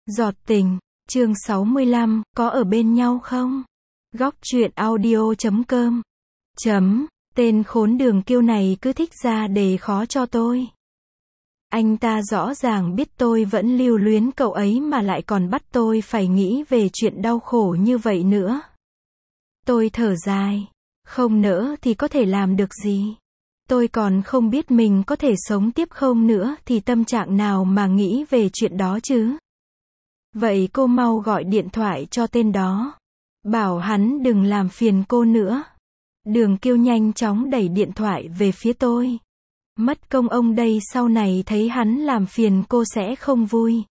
Giọt tình, chương 65, có ở bên nhau không? Góc truyện audio.com. Tên khốn Đường Kiêu này cứ thích ra đề khó cho tôi. Anh ta rõ ràng biết tôi vẫn lưu luyến cậu ấy mà lại còn bắt tôi phải nghĩ về chuyện đau khổ như vậy nữa. Tôi thở dài. Không nỡ thì có thể làm được gì? Tôi còn không biết mình có thể sống tiếp không nữa thì tâm trạng nào mà nghĩ về chuyện đó chứ? Vậy cô mau gọi điện thoại cho tên đó. Bảo hắn đừng làm phiền cô nữa. Đường Kiêu nhanh chóng đẩy điện thoại về phía tôi. Mất công ông đây sau này thấy hắn làm phiền cô sẽ không vui.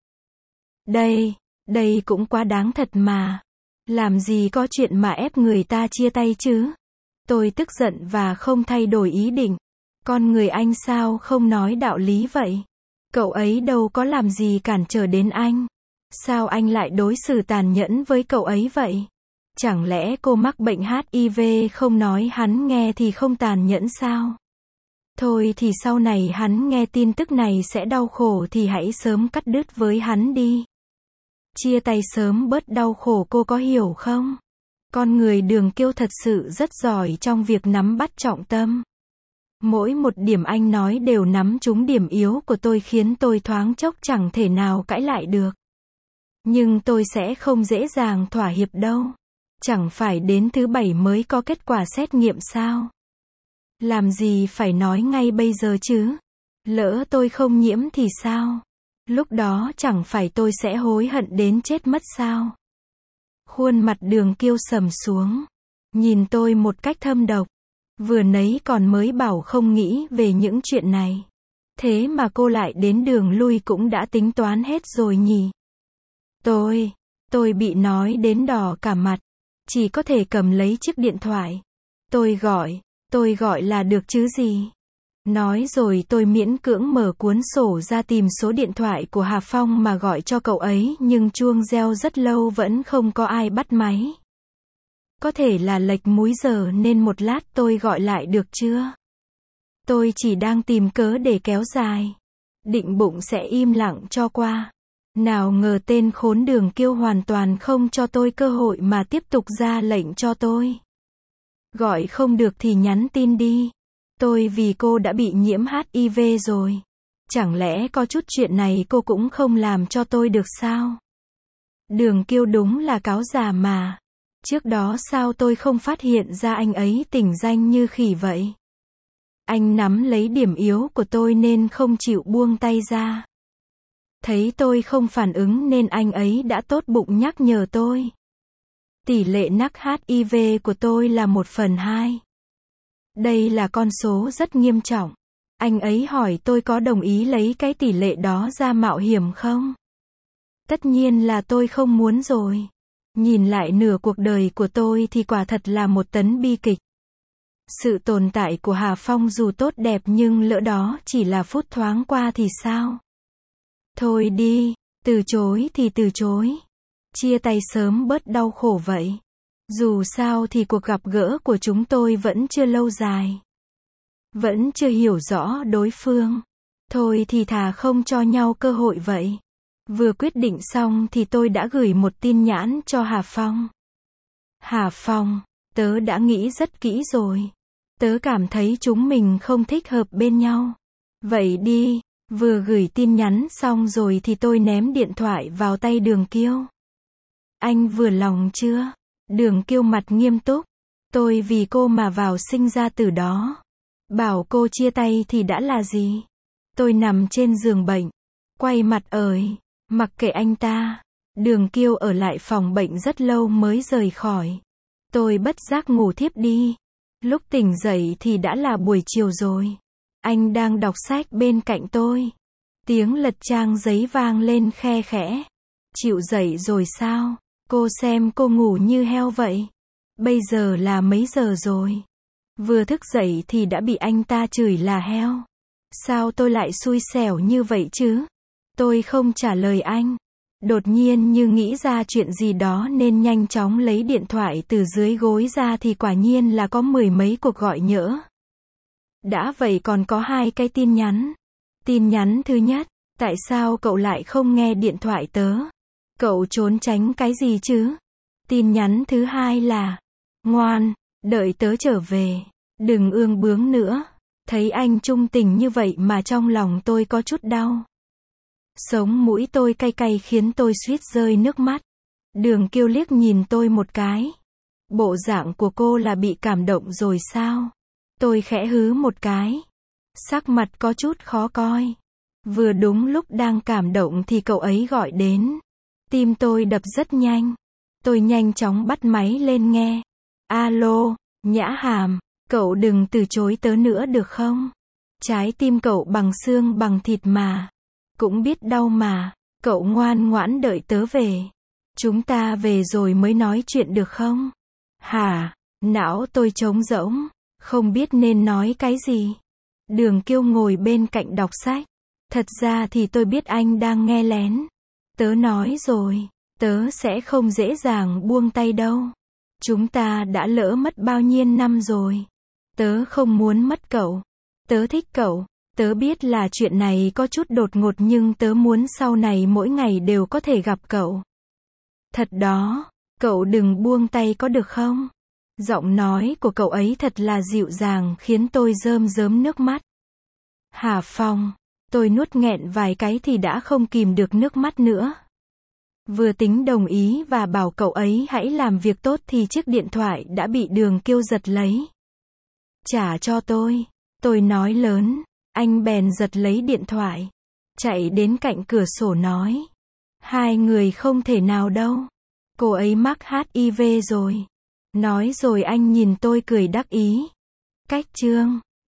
Đây cũng quá đáng thật mà. Làm gì có chuyện mà ép người ta chia tay chứ? Tôi tức giận và không thay đổi ý định. Con người anh sao không nói đạo lý vậy? Cậu ấy đâu có làm gì cản trở đến anh. Sao anh lại đối xử tàn nhẫn với cậu ấy vậy? Chẳng lẽ cô mắc bệnh HIV không nói hắn nghe thì không tàn nhẫn sao? Thôi thì sau này hắn nghe tin tức này sẽ đau khổ thì hãy sớm cắt đứt với hắn đi. Chia tay sớm bớt đau khổ, cô có hiểu không? Con người Đường Kiêu thật sự rất giỏi trong việc nắm bắt trọng tâm. Mỗi một điểm anh nói đều nắm trúng điểm yếu của tôi khiến tôi thoáng chốc chẳng thể nào cãi lại được. Nhưng tôi sẽ không dễ dàng thỏa hiệp đâu. Chẳng phải đến thứ 7 mới có kết quả xét nghiệm sao? Làm gì phải nói ngay bây giờ chứ? Lỡ tôi không nhiễm thì sao? Lúc đó chẳng phải tôi sẽ hối hận đến chết mất sao? Khuôn mặt Đường Kiêu sầm xuống. Nhìn tôi một cách thâm độc. Vừa nãy còn mới bảo không nghĩ về những chuyện này. Thế mà cô lại đến đường lui cũng đã tính toán hết rồi nhỉ? Tôi bị nói đến đỏ cả mặt. Chỉ có thể cầm lấy chiếc điện thoại. Tôi gọi là được chứ gì? Nói rồi tôi miễn cưỡng mở cuốn sổ ra tìm số điện thoại của Hà Phong mà gọi cho cậu ấy, nhưng chuông reo rất lâu vẫn không có ai bắt máy. Có thể là lệch múi giờ nên một lát tôi gọi lại được chưa? Tôi chỉ đang tìm cớ để kéo dài. Định bụng sẽ im lặng cho qua. Nào ngờ tên khốn Đường Kiêu hoàn toàn không cho tôi cơ hội mà tiếp tục ra lệnh cho tôi. Gọi không được thì nhắn tin đi. Tôi vì cô đã bị nhiễm HIV rồi. Chẳng lẽ có chút chuyện này cô cũng không làm cho tôi được sao? Đường Kiêu đúng là cáo già mà. Trước đó sao tôi không phát hiện ra anh ấy tỉnh danh như khỉ vậy? Anh nắm lấy điểm yếu của tôi nên không chịu buông tay ra. Thấy tôi không phản ứng nên anh ấy đã tốt bụng nhắc nhở tôi. Tỷ lệ mắc HIV của tôi là 1/2. Đây là con số rất nghiêm trọng. Anh ấy hỏi tôi có đồng ý lấy cái tỷ lệ đó ra mạo hiểm không? Tất nhiên là tôi không muốn rồi. Nhìn lại nửa cuộc đời của tôi thì quả thật là một tấn bi kịch. Sự tồn tại của Hà Phong dù tốt đẹp nhưng lỡ đó chỉ là phút thoáng qua thì sao? Thôi đi, từ chối thì từ chối. Chia tay sớm bớt đau khổ vậy. Dù sao thì cuộc gặp gỡ của chúng tôi vẫn chưa lâu dài. Vẫn chưa hiểu rõ đối phương. Thôi thì thà không cho nhau cơ hội vậy. Vừa quyết định xong thì tôi đã gửi một tin nhắn cho Hà Phong. Hà Phong, tớ đã nghĩ rất kỹ rồi. Tớ cảm thấy chúng mình không thích hợp bên nhau. Vậy đi. Vừa gửi tin nhắn xong rồi thì tôi ném điện thoại vào tay Đường Kiêu. Anh vừa lòng chưa? Đường Kiêu mặt nghiêm túc. Tôi vì cô mà vào sinh ra tử đó. Bảo cô chia tay thì đã là gì? Tôi nằm trên giường bệnh. Quay mặt mặc kệ anh ta. Đường Kiêu ở lại phòng bệnh rất lâu mới rời khỏi. Tôi bất giác ngủ thiếp đi. Lúc tỉnh dậy thì đã là buổi chiều rồi. Anh đang đọc sách bên cạnh tôi. Tiếng lật trang giấy vang lên khe khẽ. Chịu dậy rồi sao? Cô xem cô ngủ như heo vậy. Bây giờ là mấy giờ rồi? Vừa thức dậy thì đã bị anh ta chửi là heo. Sao tôi lại xui xẻo như vậy chứ? Tôi không trả lời anh. Đột nhiên như nghĩ ra chuyện gì đó nên nhanh chóng lấy điện thoại từ dưới gối ra thì quả nhiên là có 10 mấy cuộc gọi nhỡ. Đã vậy còn có 2 cái tin nhắn. Tin nhắn thứ nhất, tại sao cậu lại không nghe điện thoại tớ? Cậu trốn tránh cái gì chứ? Tin nhắn thứ hai là, ngoan, đợi tớ trở về, đừng ương bướng nữa. Thấy anh trung tình như vậy mà trong lòng tôi có chút đau. Sống mũi tôi cay cay khiến tôi suýt rơi nước mắt. Đường Kiêu liếc nhìn tôi một cái. Bộ dạng của cô là bị cảm động rồi sao? Tôi khẽ hứ một cái. Sắc mặt có chút khó coi. Vừa đúng lúc đang cảm động thì cậu ấy gọi đến. Tim tôi đập rất nhanh. Tôi nhanh chóng bắt máy lên nghe. Alo, Nhã Hàm, cậu đừng từ chối tớ nữa được không? Trái tim cậu bằng xương bằng thịt mà. Cũng biết đau mà. Cậu ngoan ngoãn đợi tớ về. Chúng ta về rồi mới nói chuyện được không? Hả? Não tôi trống rỗng. Không biết nên nói cái gì. Đường Kiêu ngồi bên cạnh đọc sách. Thật ra thì tôi biết anh đang nghe lén. Tớ nói rồi, tớ sẽ không dễ dàng buông tay đâu. Chúng ta đã lỡ mất bao nhiêu năm rồi. Tớ không muốn mất cậu. Tớ thích cậu. Tớ biết là chuyện này có chút đột ngột nhưng tớ muốn sau này mỗi ngày đều có thể gặp cậu. Thật đó, cậu đừng buông tay có được không? Giọng nói của cậu ấy thật là dịu dàng khiến tôi rơm rớm nước mắt. Hà Phong, tôi nuốt nghẹn vài cái thì đã không kìm được nước mắt nữa. Vừa tính đồng ý và bảo cậu ấy hãy làm việc tốt thì chiếc điện thoại đã bị Đường Kiêu giật lấy. Trả cho tôi nói lớn. Anh bèn giật lấy điện thoại. Chạy đến cạnh cửa sổ nói. Hai người không thể nào đâu. Cô ấy mắc HIV rồi. Nói rồi anh nhìn tôi cười đắc ý. Cách chương